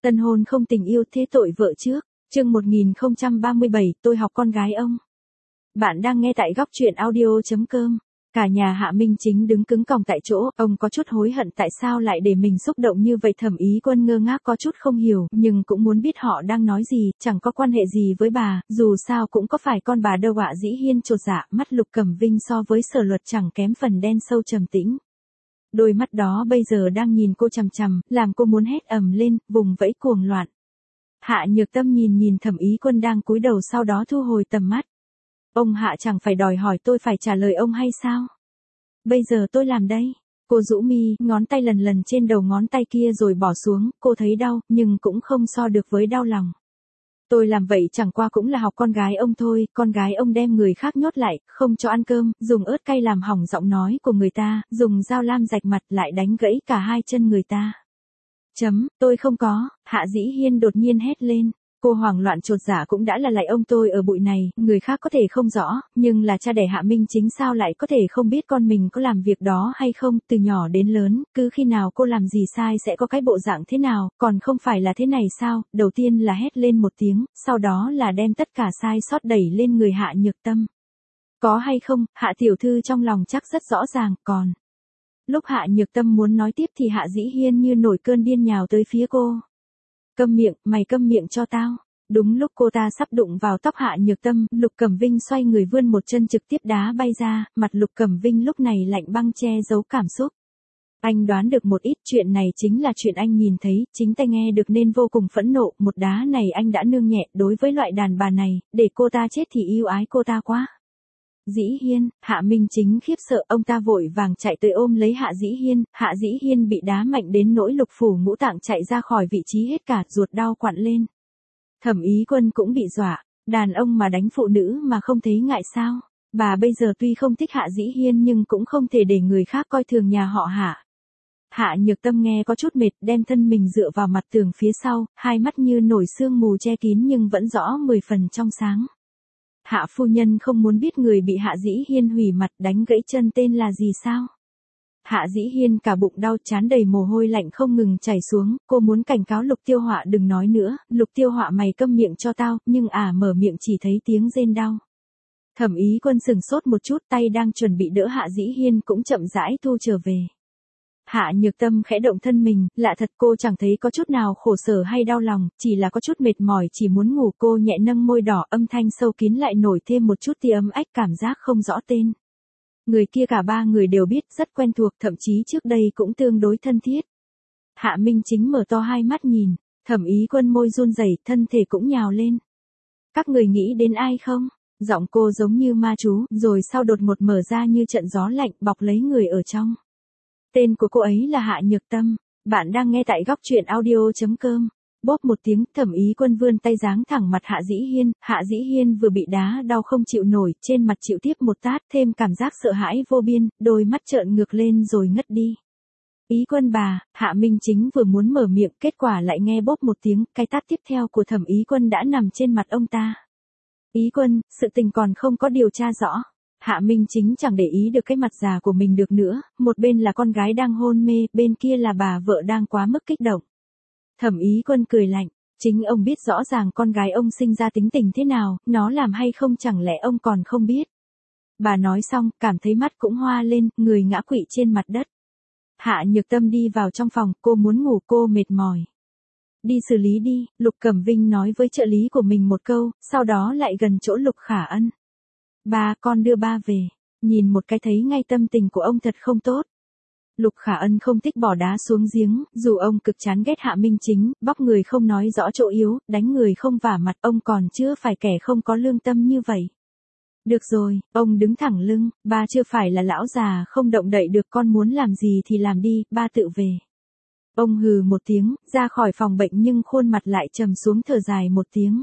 Tân hôn không tình yêu thế tội vợ trước. Chương 1037, tôi học con gái ông. Bạn đang nghe tại góc truyện audio.com. Cả nhà Hạ Minh Chính đứng cứng còng tại chỗ, ông có chút hối hận tại sao lại để mình xúc động như vậy. Thẩm Ý Quân ngơ ngác có chút không hiểu, nhưng cũng muốn biết họ đang nói gì, chẳng có quan hệ gì với bà, dù sao cũng có phải con bà đâu ạ. Dĩ Hiên chột dạ, mắt Lục Cẩm Vinh so với Sở Luật chẳng kém phần đen sâu trầm tĩnh. Đôi mắt đó bây giờ đang nhìn cô chằm chằm, làm cô muốn hét ầm lên, vùng vẫy cuồng loạn. Hạ Nhược Tâm nhìn Thẩm Ý Quân đang cúi đầu, sau đó thu hồi tầm mắt. Ông Hạ chẳng phải đòi hỏi tôi phải trả lời ông hay sao? Bây giờ tôi làm đây. Cô rũ mi, ngón tay lần trên đầu ngón tay kia rồi bỏ xuống, cô thấy đau, nhưng cũng không so được với đau lòng. Tôi làm vậy chẳng qua cũng là học con gái ông thôi, con gái ông đem người khác nhốt lại, không cho ăn cơm, dùng ớt cay làm hỏng giọng nói của người ta, dùng dao lam rạch mặt lại đánh gãy cả hai chân người ta. Tôi không có. Hạ Dĩ Hiên đột nhiên hét lên. Cô hoảng loạn chột dạ, cũng đã là lại ông tôi ở bụi này, người khác có thể không rõ, nhưng là cha đẻ Hạ Minh Chính sao lại có thể không biết con mình có làm việc đó hay không. Từ nhỏ đến lớn, cứ khi nào cô làm gì sai sẽ có cái bộ dạng thế nào, còn không phải là thế này sao. Đầu tiên là hét lên một tiếng, sau đó là đem tất cả sai sót đẩy lên người Hạ Nhược Tâm. Có hay không, Hạ tiểu thư trong lòng chắc rất rõ ràng. Còn lúc Hạ Nhược Tâm muốn nói tiếp thì Hạ Dĩ Hiên như nổi cơn điên nhào tới phía cô. Câm miệng, mày câm miệng cho tao. Đúng lúc cô ta sắp đụng vào tóc Hạ Nhược Tâm, Lục Cẩm Vinh xoay người vươn một chân trực tiếp đá bay ra, mặt Lục Cẩm Vinh lúc này lạnh băng che giấu cảm xúc. Anh đoán được một ít, chuyện này chính là chuyện anh nhìn thấy, chính tai nghe được nên vô cùng phẫn nộ. Một đá này anh đã nương nhẹ, đối với loại đàn bà này, để cô ta chết thì yêu ái cô ta quá. Dĩ Hiên, Hạ Minh Chính khiếp sợ, ông ta vội vàng chạy tới ôm lấy Hạ Dĩ Hiên. Hạ Dĩ Hiên bị đá mạnh đến nỗi lục phủ ngũ tạng chạy ra khỏi vị trí hết cả, ruột đau quặn lên. Thẩm Ý Quân cũng bị dọa, đàn ông mà đánh phụ nữ mà không thấy ngại sao? Bà bây giờ tuy không thích Hạ Dĩ Hiên nhưng cũng không thể để người khác coi thường nhà họ Hạ. Hạ Nhược Tâm nghe có chút mệt, đem thân mình dựa vào mặt tường phía sau, hai mắt như nổi sương mù che kín nhưng vẫn rõ 10 phần trong sáng. Hạ phu nhân không muốn biết người bị Hạ Dĩ Hiên hủy mặt đánh gãy chân tên là gì sao? Hạ Dĩ Hiên cả bụng đau, trán đầy mồ hôi lạnh không ngừng chảy xuống, cô muốn cảnh cáo Lục Tiêu Họa đừng nói nữa. Lục Tiêu Họa mày câm miệng cho tao, nhưng mở miệng chỉ thấy tiếng rên đau. Thẩm Ý Quân sừng sốt một chút, tay đang chuẩn bị đỡ Hạ Dĩ Hiên cũng chậm rãi thu trở về. Hạ Nhược Tâm khẽ động thân mình, lạ thật cô chẳng thấy có chút nào khổ sở hay đau lòng, chỉ là có chút mệt mỏi, chỉ muốn ngủ. Cô nhẹ nâng môi đỏ, âm thanh sâu kín lại nổi thêm một chút tia ấm ách, cảm giác không rõ tên. Người kia cả ba người đều biết, rất quen thuộc, thậm chí trước đây cũng tương đối thân thiết. Hạ Minh Chính mở to hai mắt nhìn, Thẩm Ý Quân môi run rẩy, thân thể cũng nhào lên. Các người nghĩ đến ai không? Giọng cô giống như ma chú, rồi sau đột ngột mở ra như trận gió lạnh, bọc lấy người ở trong. Tên của cô ấy là Hạ Nhược Tâm. Bạn đang nghe tại góc truyện audio.com. Bóp một tiếng, Thẩm Ý Quân vươn tay giáng thẳng mặt Hạ Dĩ Hiên. Hạ Dĩ Hiên vừa bị đá đau không chịu nổi, trên mặt chịu tiếp một tát, thêm cảm giác sợ hãi vô biên, đôi mắt trợn ngược lên rồi ngất đi. Ý Quân bà. Hạ Minh Chính vừa muốn mở miệng, kết quả lại nghe bóp một tiếng, cái tát tiếp theo của Thẩm Ý Quân đã nằm trên mặt ông ta. Ý Quân, sự tình còn không có điều tra rõ. Hạ Minh Chính chẳng để ý được cái mặt già của mình được nữa, một bên là con gái đang hôn mê, bên kia là bà vợ đang quá mức kích động. Thẩm Ý Quân cười lạnh, chính ông biết rõ ràng con gái ông sinh ra tính tình thế nào, nó làm hay không chẳng lẽ ông còn không biết. Bà nói xong, cảm thấy mắt cũng hoa lên, người ngã quỵ trên mặt đất. Hạ Nhược Tâm đi vào trong phòng, cô muốn ngủ, cô mệt mỏi. Đi xử lý đi, Lục Cẩm Vinh nói với trợ lý của mình một câu, sau đó lại gần chỗ Lục Khả Ân. Ba, con đưa ba về. Nhìn một cái thấy ngay tâm tình của ông thật không tốt. Lục Khả Ân không thích bỏ đá xuống giếng, dù ông cực chán ghét Hạ Minh Chính, bóc người không nói rõ chỗ yếu, đánh người không vả mặt, ông còn chưa phải kẻ không có lương tâm như vậy. Được rồi, ông đứng thẳng lưng, ba chưa phải là lão già không động đậy được, con muốn làm gì thì làm đi, ba tự về. Ông hừ một tiếng, ra khỏi phòng bệnh nhưng khuôn mặt lại trầm xuống, thở dài một tiếng.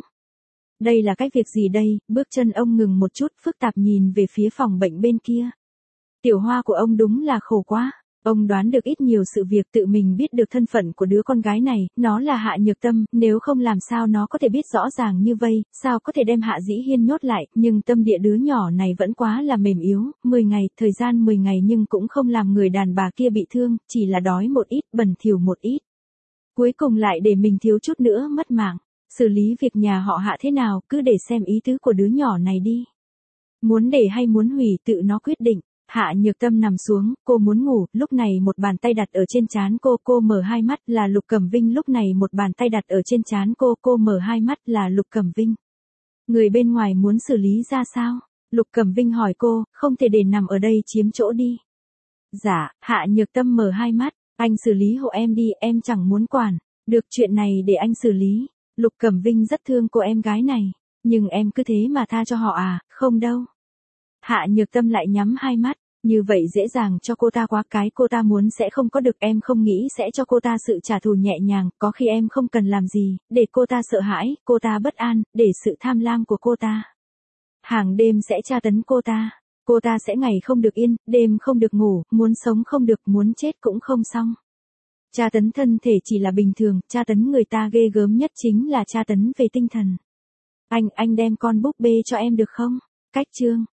Đây là cái việc gì đây? Bước chân ông ngừng một chút, phức tạp nhìn về phía phòng bệnh bên kia. Tiểu Hoa của ông đúng là khổ quá. Ông đoán được ít nhiều sự việc, tự mình biết được thân phận của đứa con gái này, nó là Hạ Nhược Tâm, nếu không làm sao nó có thể biết rõ ràng như vậy, sao có thể đem Hạ Dĩ Hiên nhốt lại, nhưng tâm địa đứa nhỏ này vẫn quá là mềm yếu. 10 ngày, thời gian 10 ngày nhưng cũng không làm người đàn bà kia bị thương, chỉ là đói một ít, bẩn thỉu một ít. Cuối cùng lại để mình thiếu chút nữa mất mạng. Xử lý việc nhà họ Hạ thế nào, cứ để xem ý tứ của đứa nhỏ này đi. Muốn để hay muốn hủy tự nó quyết định. Hạ Nhược Tâm nằm xuống, cô muốn ngủ, lúc này một bàn tay đặt ở trên trán cô mở hai mắt là Lục Cẩm Vinh, lúc này một bàn tay đặt ở trên trán cô mở hai mắt là Lục Cẩm Vinh. Người bên ngoài muốn xử lý ra sao? Lục Cẩm Vinh hỏi cô, không thể để nằm ở đây chiếm chỗ đi. Dạ, Hạ Nhược Tâm mở hai mắt, anh xử lý hộ em đi, em chẳng muốn quản. Được, chuyện này để anh xử lý. Lục Cẩm Vinh rất thương cô em gái này, nhưng em cứ thế mà tha cho họ à, không đâu. Hạ Nhược Tâm lại nhắm hai mắt, như vậy dễ dàng cho cô ta quá, cái cô ta muốn sẽ không có được, em không nghĩ sẽ cho cô ta sự trả thù nhẹ nhàng, có khi em không cần làm gì, để cô ta sợ hãi, cô ta bất an, để sự tham lam của cô ta. Hàng đêm sẽ tra tấn cô ta sẽ ngày không được yên, đêm không được ngủ, muốn sống không được, muốn chết cũng không xong. Tra tấn thân thể chỉ là bình thường, tra tấn người ta ghê gớm nhất chính là tra tấn về tinh thần. Anh đem con búp bê cho em được không? Cách chương